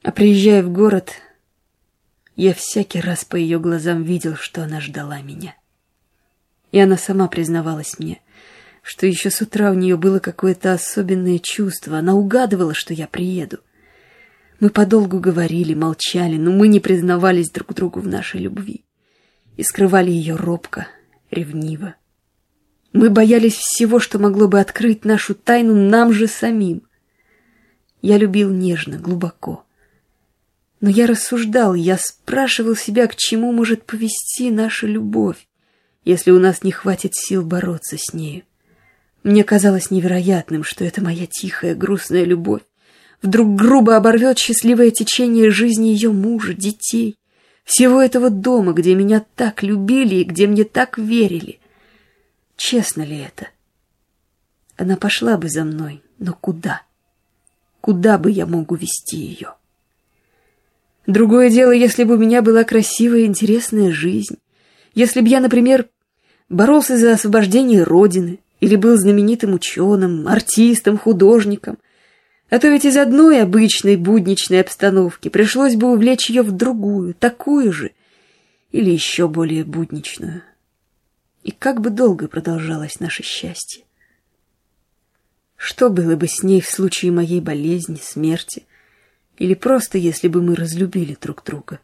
А приезжая в город, я всякий раз по ее глазам видел, что она ждала меня. И она сама признавалась мне, что еще с утра у нее было какое-то особенное чувство. Она угадывала, что я приеду. Мы подолгу говорили, молчали, но мы не признавались друг другу в нашей любви и скрывали ее робко, ревниво. Мы боялись всего, что могло бы открыть нашу тайну нам же самим. Я любил нежно, глубоко. Но я рассуждал, я спрашивал себя, к чему может повести наша любовь, если у нас не хватит сил бороться с нею. Мне казалось невероятным, что эта моя тихая, грустная любовь вдруг грубо оборвет счастливое течение жизни ее мужа, детей, всего этого дома, где меня так любили и где мне так верили. Честно ли это? Она пошла бы за мной, но куда? Куда бы я мог увести ее? Другое дело, если бы у меня была красивая и интересная жизнь, если бы я, например, боролся за освобождение Родины, или был знаменитым ученым, артистом, художником. А то ведь из одной обычной будничной обстановки пришлось бы увлечь ее в другую, такую же, или еще более будничную. И как бы долго продолжалось наше счастье? Что было бы с ней в случае моей болезни, смерти, или просто если бы мы разлюбили друг друга?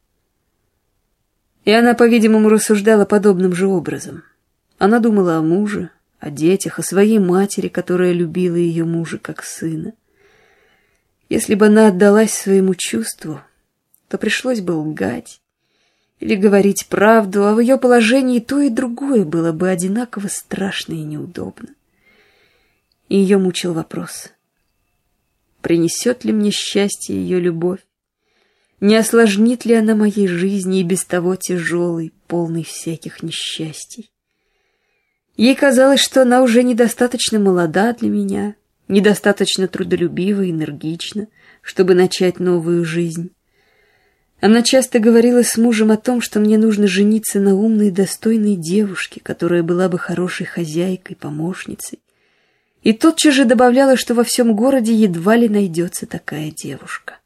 И она, по-видимому, рассуждала подобным же образом. Она думала о муже, о детях, о своей матери, которая любила ее мужа как сына. Если бы она отдалась своему чувству, то пришлось бы лгать или говорить правду, а в ее положении то и другое было бы одинаково страшно и неудобно. И ее мучил вопрос: принесет ли мне счастье ее любовь? Не осложнит ли она моей жизни и без того тяжелой, полной всяких несчастий? Ей казалось, что она уже недостаточно молода для меня, недостаточно трудолюбива и энергична, чтобы начать новую жизнь. Она часто говорила с мужем о том, что мне нужно жениться на умной и достойной девушке, которая была бы хорошей хозяйкой, помощницей. И тотчас же добавляла, что во всем городе едва ли найдется такая девушка.